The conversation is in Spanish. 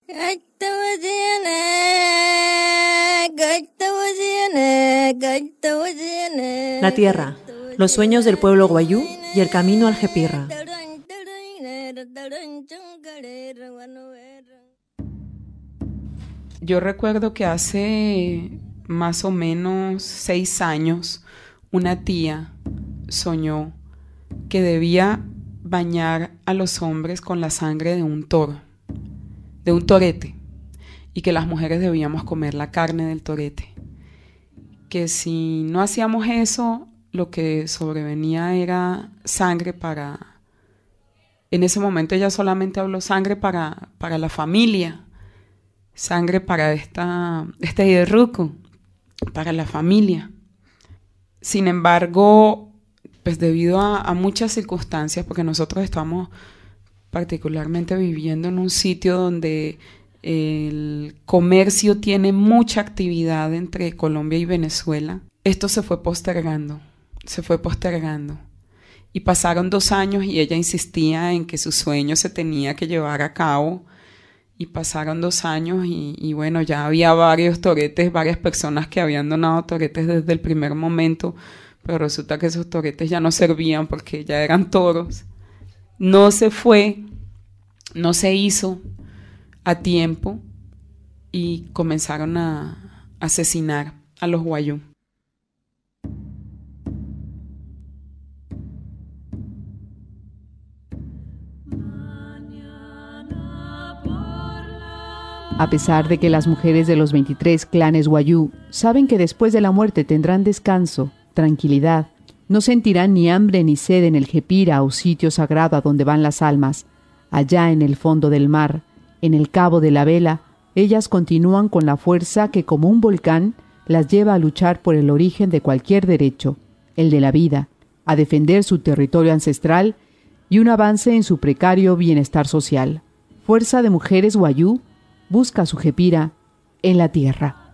La tierra, los sueños del pueblo guayú y el camino al Jepirra. Yo recuerdo que hace más o menos 6 años una tía soñó que debía bañar a los hombres con la sangre de un toro, de un torete, y que las mujeres debíamos comer la carne del torete. Que si no hacíamos eso, lo que sobrevenía era sangre para... En ese momento ella solamente habló sangre para la familia, sangre para este hierruco, para la familia. Sin embargo, pues debido a muchas circunstancias, porque nosotros estamos particularmente viviendo en un sitio donde el comercio tiene mucha actividad entre Colombia y Venezuela, esto se fue postergando. Y pasaron 2 años y ella insistía en que su sueño se tenía que llevar a cabo. Y pasaron 2 años y bueno, ya había varios toretes, varias personas que habían donado toretes desde el primer momento, pero resulta que esos toretes ya no servían porque ya eran toros. No se hizo a tiempo y comenzaron a asesinar a los guayú. A pesar de que las mujeres de los 23 clanes guayú saben que después de la muerte tendrán descanso, tranquilidad, no sentirán ni hambre ni sed en el Jepirra o sitio sagrado a donde van las almas, allá en el fondo del mar, en el cabo de la vela, ellas continúan con la fuerza que como un volcán las lleva a luchar por el origen de cualquier derecho, el de la vida, a defender su territorio ancestral y un avance en su precario bienestar social. Fuerza de mujeres guayú busca su Jepirra en la tierra.